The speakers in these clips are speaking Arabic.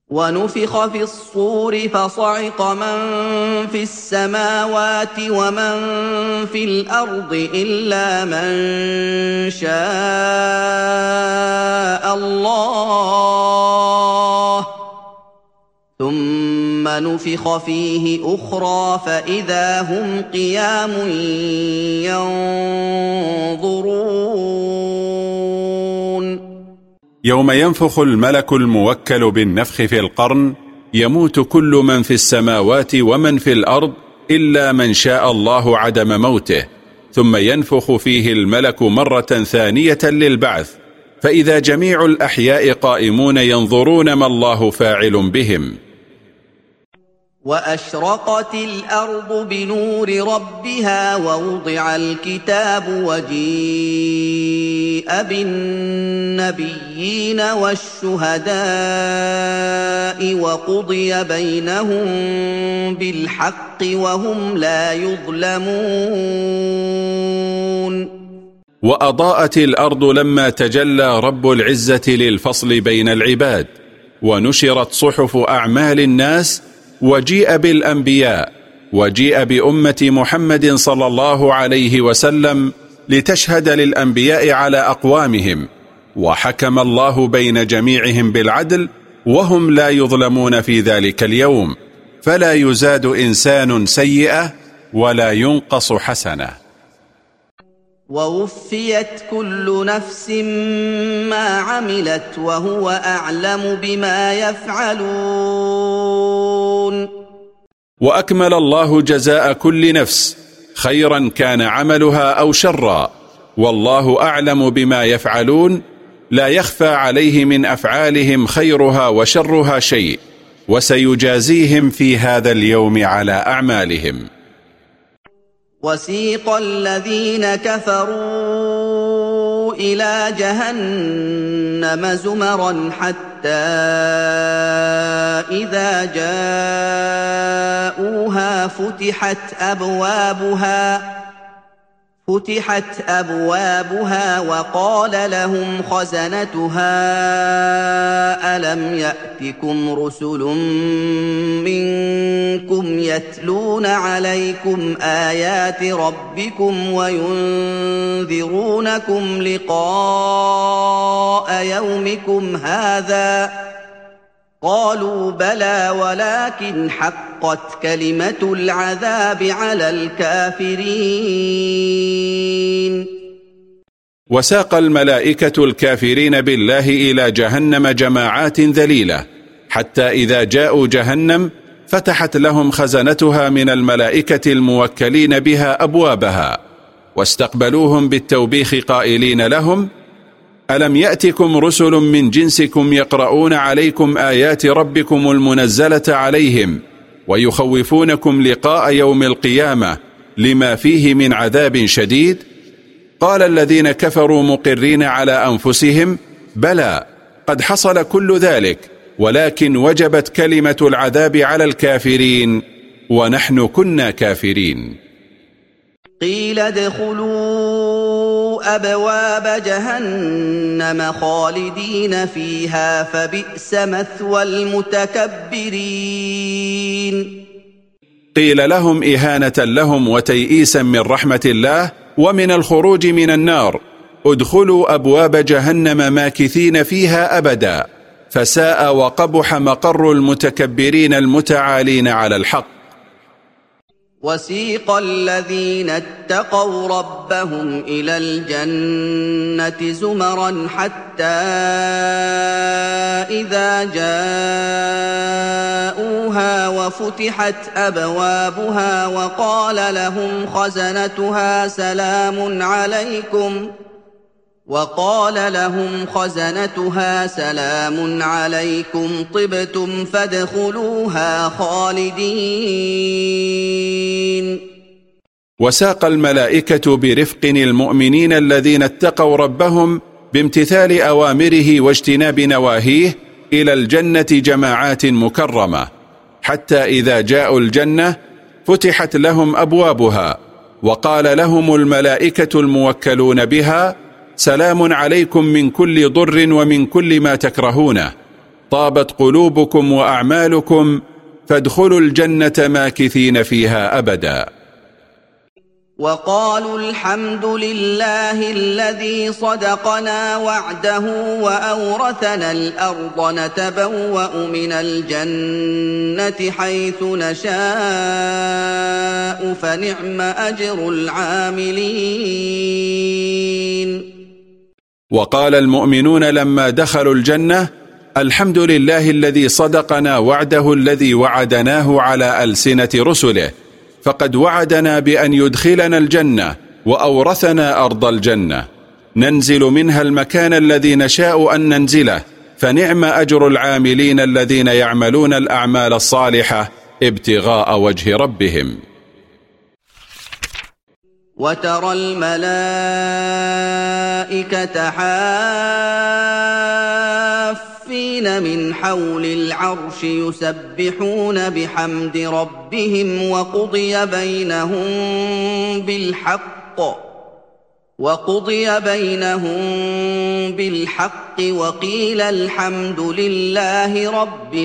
ونفخ في الصور فصعق من في السماوات ومن في الأرض إلا من شاء الله ثم نفخ فيه أخرى فإذا هم قيام ينظرون. يوم ينفخ الملك الموكل بالنفخ في القرن يموت كل من في السماوات ومن في الأرض إلا من شاء الله عدم موته، ثم ينفخ فيه الملك مرة ثانية للبعث، فإذا جميع الأحياء قائمون ينظرون ما الله فاعل بهم. وأشرقت الأرض بنور ربها ووضع الكتاب وجيء بالنبيين والشهداء وقضي بينهم بالحق وهم لا يظلمون. وأضاءت الأرض لما تجلى رب العزة للفصل بين العباد، ونشرت صحف أعمال الناس، وجيء بالأنبياء، وجيء بأمة محمد صلى الله عليه وسلم لتشهد للأنبياء على أقوامهم، وحكم الله بين جميعهم بالعدل وهم لا يظلمون في ذلك اليوم، فلا يزاد إنسان سيئة ولا ينقص حسنة. ووفيت كل نفس ما عملت وهو أعلم بما يفعلون. وأكمل الله جزاء كل نفس، خيرا كان عملها أو شرا، والله أعلم بما يفعلون، لا يخفى عليه من أفعالهم خيرها وشرها شيء، وسيجازيهم في هذا اليوم على أعمالهم. وسيق الذين كفروا إلى جهنم زمرا حتى إذا جاءوها فتحت أبوابها وقال لهم خزنتها ألم يأتكم رسل منكم يتلون عليكم آيات ربكم وينذرونكم لقاء يومكم هذا؟ قالوا بلى ولكن حقت كلمة العذاب على الكافرين. وساق الملائكة الكافرين بالله إلى جهنم جماعات ذليلة، حتى إذا جاءوا جهنم فتحت لهم خزنتها من الملائكة الموكلين بها أبوابها، واستقبلوهم بالتوبيخ قائلين لهم: ألم يأتكم رسل من جنسكم يقرؤون عليكم آيات ربكم المنزلة عليهم ويخوفونكم لقاء يوم القيامة لما فيه من عذاب شديد؟ قال الذين كفروا مقرين على أنفسهم: بلى، قد حصل كل ذلك، ولكن وجبت كلمة العذاب على الكافرين ونحن كنا كافرين. قيل ادخلوا أبواب جهنم خالدين فيها فبئس مثوى المتكبرين. قيل لهم إهانة لهم وتيئيسا من رحمة الله ومن الخروج من النار: ادخلوا أبواب جهنم ماكثين فيها أبدا، فساء وقبح مقر المتكبرين المتعالين على الحق. وسيق الذين اتقوا ربهم إلى الجنة زمرا حتى إذا جاءوها وفتحت أبوابها وقال لهم خزنتها سلام عليكم طبتم فادخلوها خالدين. وساق الملائكة برفق المؤمنين الذين اتقوا ربهم بامتثال أوامره واجتناب نواهيه إلى الجنة جماعات مكرمة، حتى إذا جاءوا الجنة فتحت لهم أبوابها وقال لهم الملائكة الموكلون بها: سلام عليكم من كل ضر ومن كل ما تكرهونه، طابت قلوبكم وأعمالكم فادخلوا الجنة ماكثين فيها أبدا. وقالوا الحمد لله الذي صدقنا وعده وأورثنا الأرض نتبوأ من الجنة حيث نشاء فنعم أجر العاملين. وقال المؤمنون لما دخلوا الجنة: الحمد لله الذي صدقنا وعده الذي وعدناه على ألسنة رسله، فقد وعدنا بأن يدخلنا الجنة وأورثنا أرض الجنة ننزل منها المكان الذي نشاء أن ننزله، فنعم أجر العاملين الذين يعملون الأعمال الصالحة ابتغاء وجه ربهم. وترى الملائكة حافين من حول العرش يسبحون بحمد ربهم وقضي بينهم بالحق وقيل الحمد لله رب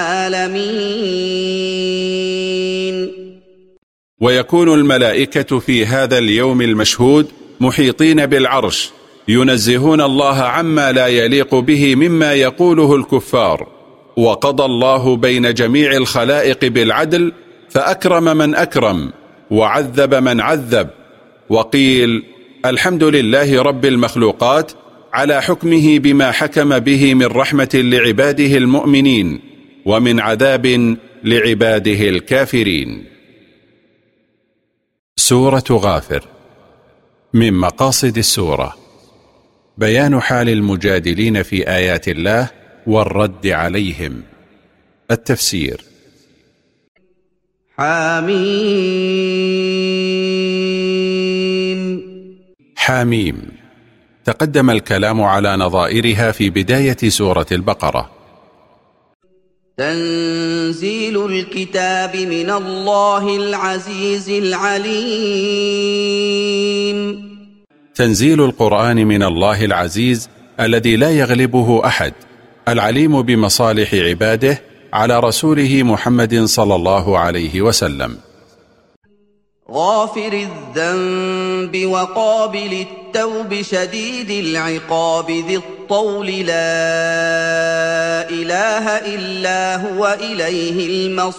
العالمين. ويكون الملائكة في هذا اليوم المشهود محيطين بالعرش ينزهون الله عما لا يليق به مما يقوله الكفار، وقضى الله بين جميع الخلائق بالعدل فأكرم من أكرم وعذب من عذب، وقيل الحمد لله رب المخلوقات على حكمه بما حكم به من رحمة لعباده المؤمنين ومن عذاب لعباده الكافرين. سورة غافر. من مقاصد السورة بيان حال المجادلين في آيات الله والرد عليهم. التفسير. حاميم. تقدم الكلام على نظائرها في بداية سورة البقرة. تنزيل الكتاب من الله العزيز العليم. تنزيل القرآن من الله العزيز الذي لا يغلبه أحد، العليم بمصالح عباده، على رسوله محمد صلى الله عليه وسلم. غافر الذنب وقابل التوب شديد العقاب ذي الطول لا إله إلا هو إليه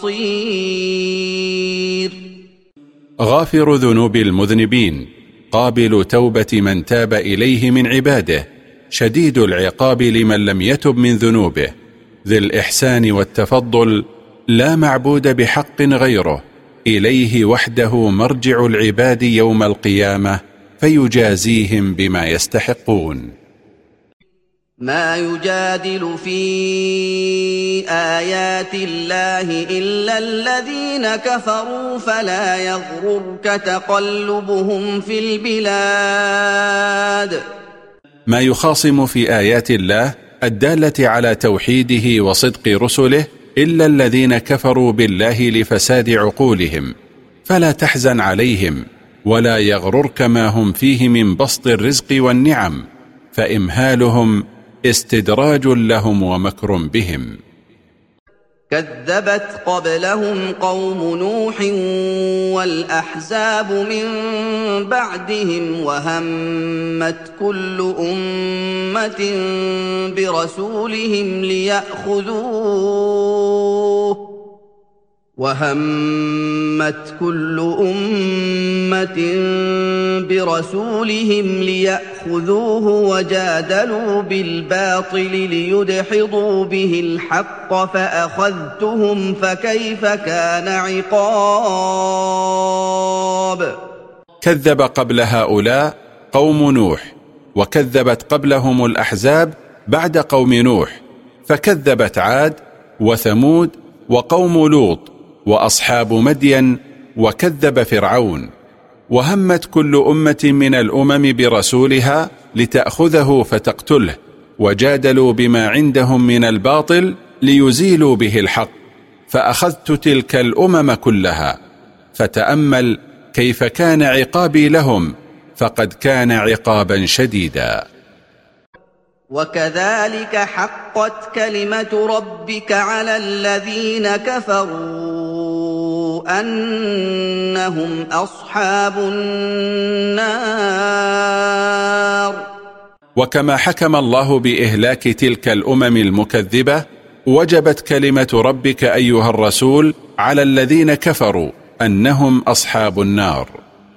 المصير. غافر ذنوب المذنبين، قابل توبة من تاب إليه من عباده، شديد العقاب لمن لم يتب من ذنوبه، ذي الإحسان والتفضل، لا معبود بحق غيره، إليه وحده مرجع العباد يوم القيامة فيجازيهم بما يستحقون. ما يجادل في آيات الله إلا الذين كفروا فلا يغررك تقلبهم في البلاد. ما يخاصم في آيات الله الدالة على توحيده وصدق رسله إلا الذين كفروا بالله لفساد عقولهم، فلا تحزن عليهم ولا يغررك ما هم فيه من بسط الرزق والنعم، فإمهالهم استدراج لهم ومكر بهم. كذبت قبلهم قوم نوح والأحزاب من بعدهم وهمت كل أمة برسولهم ليأخذوه وجادلوا بالباطل ليدحضوا به الحق فأخذتهم فكيف كان عقاب. كذب قبل هؤلاء قوم نوح، وكذبت قبلهم الأحزاب بعد قوم نوح، فكذبت عاد وثمود وقوم لوط وأصحاب مدين، وكذب فرعون. وهمت كل أمة من الأمم برسولها لتأخذه فتقتله، وجادلوا بما عندهم من الباطل ليزيلوا به الحق، فأخذت تلك الأمم كلها. فتأمل كيف كان عقابي لهم، فقد كان عقابا شديدا. وكذلك حقت كلمة ربك على الذين كفروا أنهم أصحاب النار. وكما حكم الله بإهلاك تلك الأمم المكذبة، وجبت كلمة ربك أيها الرسول على الذين كفروا أنهم أصحاب النار.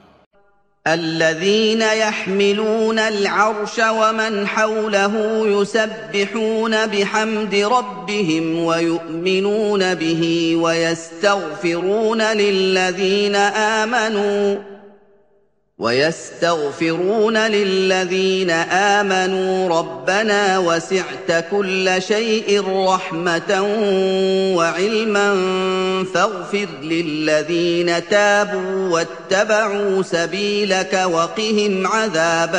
الذين يحملون العرش ومن حوله يسبحون بحمد ربهم ويؤمنون به ويستغفرون للذين آمنوا ربنا وسعت كل شيء رحمة وعلما فاغفر للذين تابوا واتبعوا سبيلك وقهم عذاب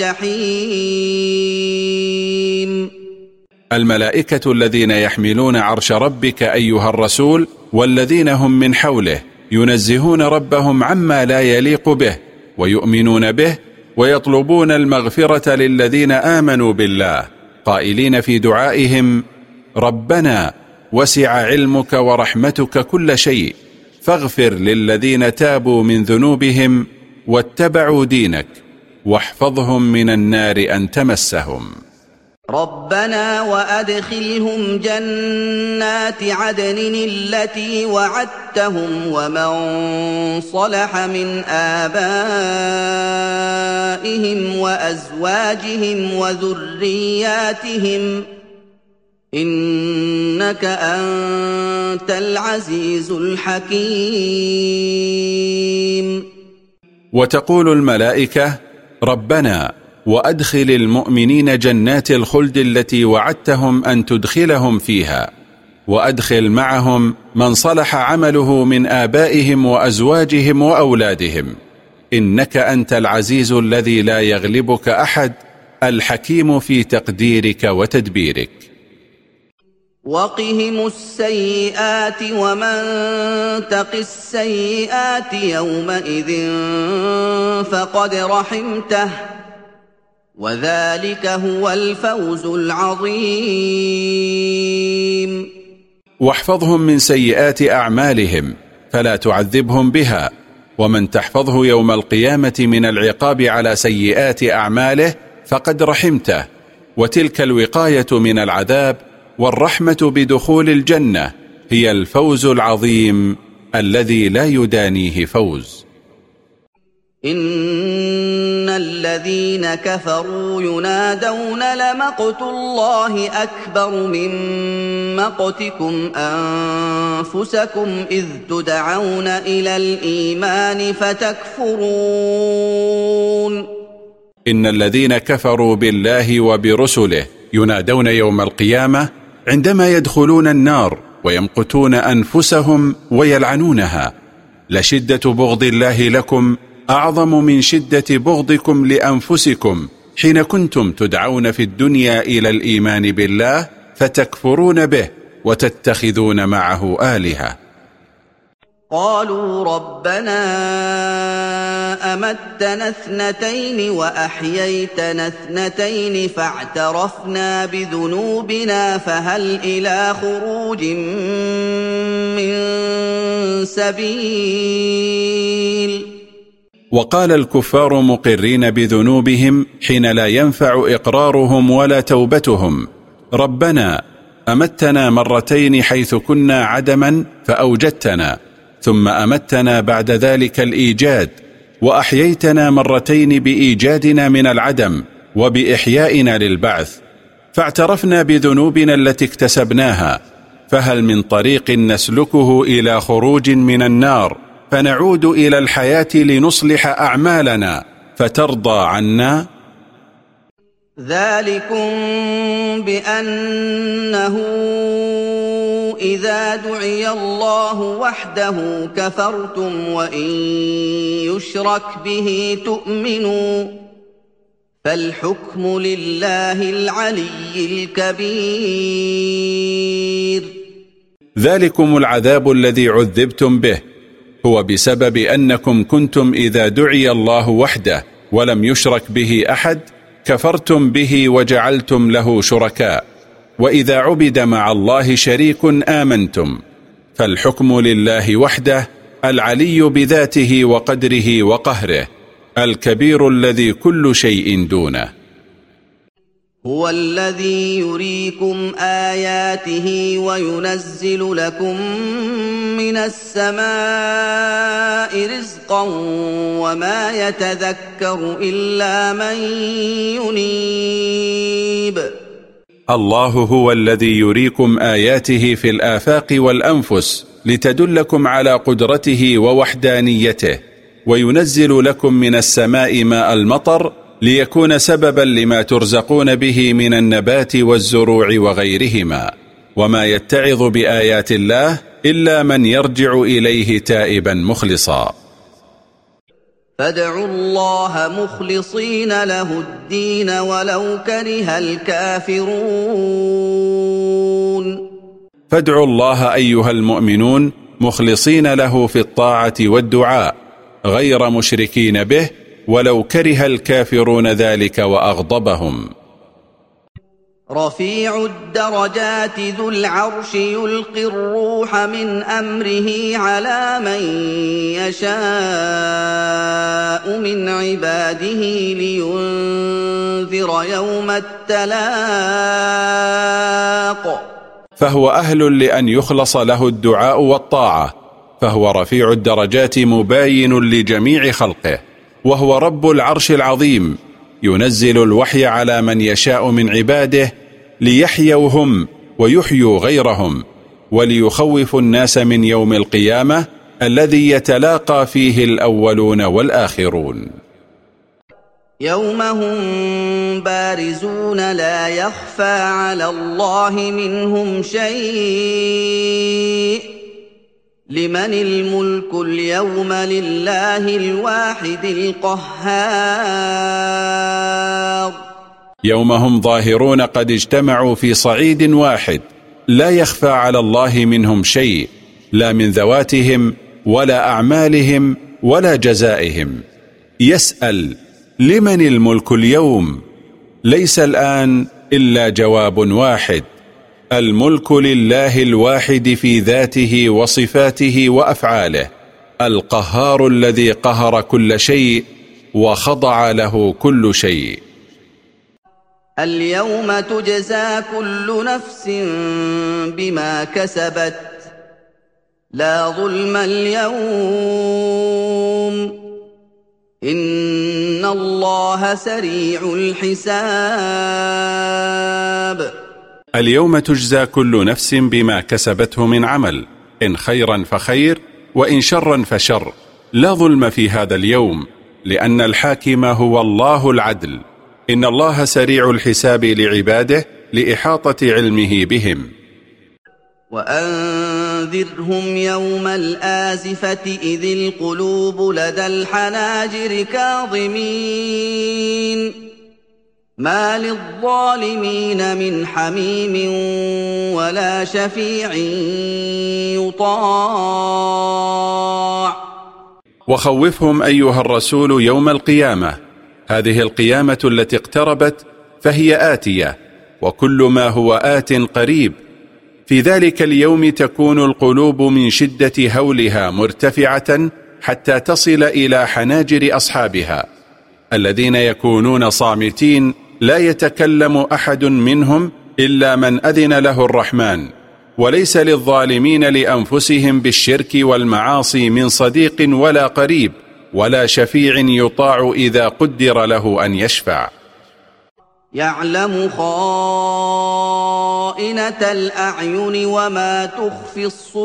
الجحيم. الملائكة الذين يحملون عرش ربك أيها الرسول والذين هم من حوله ينزهون ربهم عما لا يليق به ويؤمنون به ويطلبون المغفرة للذين آمنوا بالله، قائلين في دعائهم: ربنا وسع علمك ورحمتك كل شيء فاغفر للذين تابوا من ذنوبهم واتبعوا دينك واحفظهم من النار أن تمسهم. ربنا وأدخلهم جنات عدن التي وعدتهم ومن صلح من آبائهم وأزواجهم وذرياتهم إنك أنت العزيز الحكيم. وتقول الملائكة: ربنا وأدخل المؤمنين جنات الخلد التي وعدتهم أن تدخلهم فيها، وأدخل معهم من صلح عمله من آبائهم وأزواجهم وأولادهم، إنك أنت العزيز الذي لا يغلبك أحد، الحكيم في تقديرك وتدبيرك. وقهم السيئات ومن تق السيئات يومئذ فقد رحمته وذلك هو الفوز العظيم. واحفظهم من سيئات أعمالهم فلا تعذبهم بها، ومن تحفظه يوم القيامة من العقاب على سيئات أعماله فقد رحمته، وتلك الوقاية من العذاب والرحمة بدخول الجنة هي الفوز العظيم الذي لا يدانيه فوز. إن الذين كفروا ينادون لمقت الله أكبر من مقتكم أنفسكم إذ تدعون إلى الإيمان فتكفرون. إن الذين كفروا بالله وبرسله ينادون يوم القيامة عندما يدخلون النار ويمقتون أنفسهم ويلعنونها. لشدة بغض الله لكم أعظم من شدة بغضكم لأنفسكم حين كنتم تدعون في الدنيا إلى الإيمان بالله فتكفرون به وتتخذون معه آلهة. قالوا ربنا أمتنا اثنتين وأحييتنا اثنتين فاعترفنا بذنوبنا فهل إلى خروج من سبيل. وقال الكفار مقرين بذنوبهم حين لا ينفع إقرارهم ولا توبتهم: ربنا أمتنا مرتين حيث كنا عدما فأوجدتنا، ثم أمتنا بعد ذلك الإيجاد، وأحييتنا مرتين بإيجادنا من العدم وبإحيائنا للبعث، فاعترفنا بذنوبنا التي اكتسبناها، فهل من طريق نسلكه إلى خروج من النار فنعود إلى الحياة لنصلح أعمالنا فترضى عنا؟ ذلكم بأنه إذا دعي الله وحده كفرتم وإن يشرك به تؤمنوا فالحكم لله العلي الكبير. ذلكم العذاب الذي عذبتم به هو بسبب أنكم كنتم إذا دعي الله وحده ولم يشرك به أحد كفرتم به وجعلتم له شركاء، وإذا عبد مع الله شريك آمنتم. فالحكم لله وحده، العلي بذاته وقدره وقهره، الكبير الذي كل شيء دونه. هو الذي يريكم آياته وينزل لكم من السماء رزقا وما يتذكر إلا من ينيب. الله هو الذي يريكم آياته في الآفاق والأنفس لتدلكم على قدرته ووحدانيته، وينزل لكم من السماء ماء المطر ليكون سببا لما ترزقون به من النبات والزروع وغيرهما. وما يتعظ بآيات الله إلا من يرجع إليه تائبا مخلصا. فادعوا الله مخلصين له الدين ولو كره الكافرون. فادعوا الله أيها المؤمنون مخلصين له في الطاعة والدعاء، غير مشركين به، ولو كره الكافرون ذلك وأغضبهم. رفيع الدرجات ذو العرش يلقي الروح من أمره على من يشاء من عباده لينذر يوم التلاق. فهو أهل لأن يخلص له الدعاء والطاعة، فهو رفيع الدرجات مباين لجميع خلقه، وهو رب العرش العظيم، ينزل الوحي على من يشاء من عباده ليحيوا هم ويحيوا غيرهم، وليخوف الناس من يوم القيامة الذي يتلاقى فيه الأولون والآخرون. يوم هم بارزون لا يخفى على الله منهم شيء. لمن الملك اليوم لله الواحد القهار. يوم هم ظاهرون قد اجتمعوا في صعيد واحد، لا يخفى على الله منهم شيء، لا من ذواتهم ولا أعمالهم ولا جزائهم. يسأل: لمن الملك اليوم؟ ليس الآن إلا جواب واحد: الملك لله الواحد في ذاته وصفاته وأفعاله، القهار الذي قهر كل شيء وخضع له كل شيء. اليوم تجزى كل نفس بما كسبت لا ظلم اليوم إن الله سريع الحساب. اليوم تجزى كل نفس بما كسبته من عمل، إن خيرا فخير وإن شرا فشر، لا ظلم في هذا اليوم، لأن الحاكم هو الله العدل. إن الله سريع الحساب لعباده لإحاطة علمه بهم. وأنذرهم يوم الآزفة إذ القلوب لدى الحناجر كاظمين ما للظالمين من حميم ولا شفيع يطاع. وخوفهم أيها الرسول يوم القيامة، هذه القيامة التي اقتربت فهي آتية، وكل ما هو آت قريب. في ذلك اليوم تكون القلوب من شدة هولها مرتفعة حتى تصل إلى حناجر أصحابها، الذين يكونون صامتين لا يتكلم أحد منهم إلا من أذن له الرحمن. وليس للظالمين لأنفسهم بالشرك والمعاصي من صديق ولا قريب ولا شفيع يطاع إذا قدر له أن يشفع. يعلم خائنة الأعين وما تخفي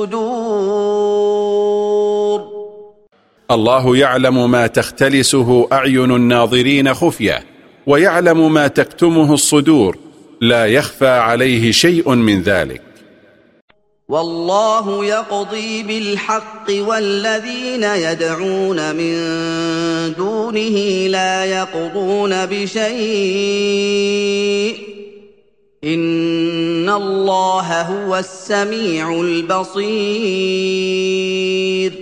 الصدور. الله يعلم ما تختلسه أعين الناظرين خفية، ويعلم ما تكتمه الصدور، لا يخفى عليه شيء من ذلك. والله يقضي بالحق والذين يدعون من دونه لا يقضون بشيء إن الله هو السميع البصير.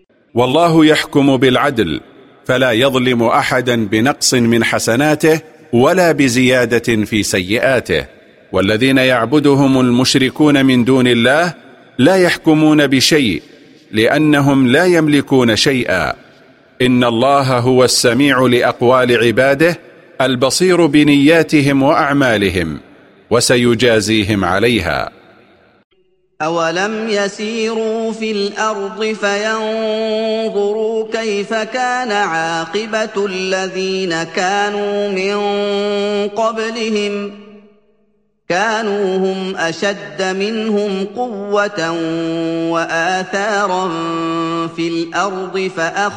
والله يحكم بالعدل، فلا يظلم أحدا بنقص من حسناته ولا بزيادة في سيئاته. والذين يعبدهم المشركون من دون الله لا يحكمون بشيء، لأنهم لا يملكون شيئا. إن الله هو السميع لأقوال عباده، البصير بنياتهم وأعمالهم، وسيجازيهم عليها. أولم يسيروا في الأرض فينظروا كيف كان عاقبة الذين كانوا من قبلهم كانوا هم أشد منهم قوة وآثارا في الأرض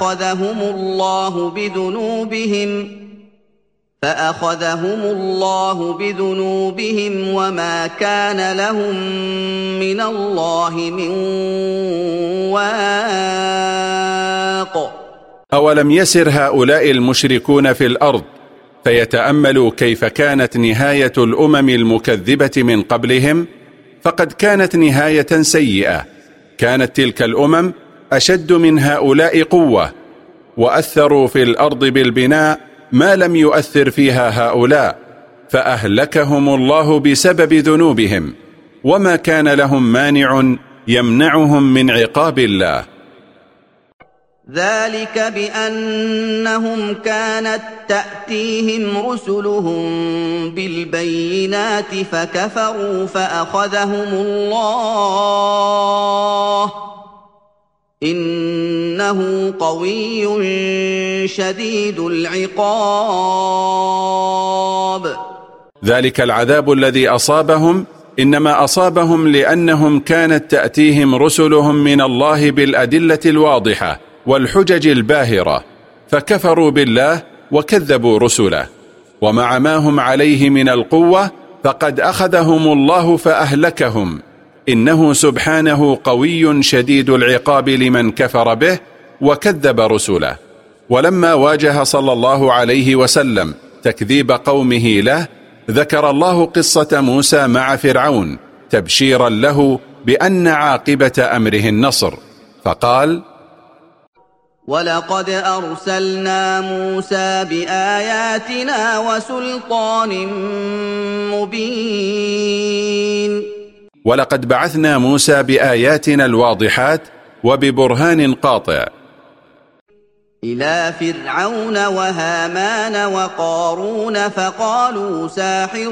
فأخذهم الله بذنوبهم وما كان لهم من الله من واق. أولم يسر هؤلاء المشركون في الأرض فيتأملوا كيف كانت نهاية الأمم المكذبة من قبلهم؟ فقد كانت نهاية سيئة. كانت تلك الأمم أشد من هؤلاء قوة، وأثروا في الأرض بالبناء ما لم يؤثر فيها هؤلاء، فأهلكهم الله بسبب ذنوبهم، وما كان لهم مانع يمنعهم من عقاب الله. ذلك بأنهم كانت تأتيهم رسلهم بالبينات فكفروا فأخذهم الله إنه قوي شديد العقاب. ذلك العذاب الذي أصابهم إنما أصابهم لأنهم كانت تأتيهم رسلهم من الله بالأدلة الواضحة والحجج الباهرة، فكفروا بالله وكذبوا رسله، ومع ما هم عليه من القوة فقد أخذهم الله فأهلكهم. إنه سبحانه قوي شديد العقاب لمن كفر به وكذب رسله. ولما واجه صلى الله عليه وسلم تكذيب قومه له، ذكر الله قصة موسى مع فرعون تبشيرا له بأن عاقبة أمره النصر، فقال: ولقد أرسلنا موسى بآياتنا وسلطان مبين. ولقد بعثنا موسى بآياتنا الواضحات وببرهان قاطع إلى فرعون وهامان وقارون فقالوا ساحر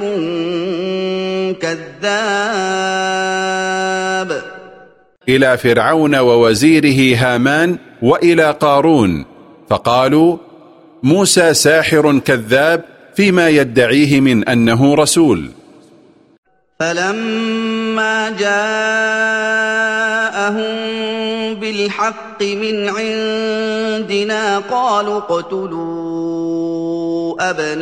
كذاب. إلى فرعون ووزيره هامان وإلى قارون فقالوا موسى ساحر كذاب فيما يدعيه من أنه رسول. فلما جاءهم بالحق من عندنا قالوا اقتلوا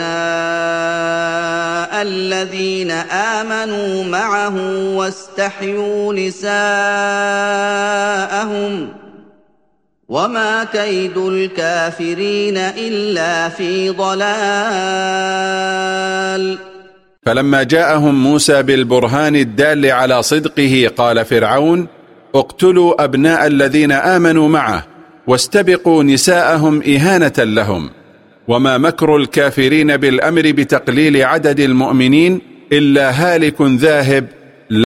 أبناء الذين آمنوا معه واستحيوا نساءهم وما كيد الكافرين إلا في ضلال. فلما جاءهم موسى بالبرهان الدال على صدقه قال فرعون اقتلوا أبناء الذين آمنوا معه واستبقوا نساءهم إهانة لهم، وما مكر الكافرين بالأمر بتقليل عدد المؤمنين إلا هالك ذاهب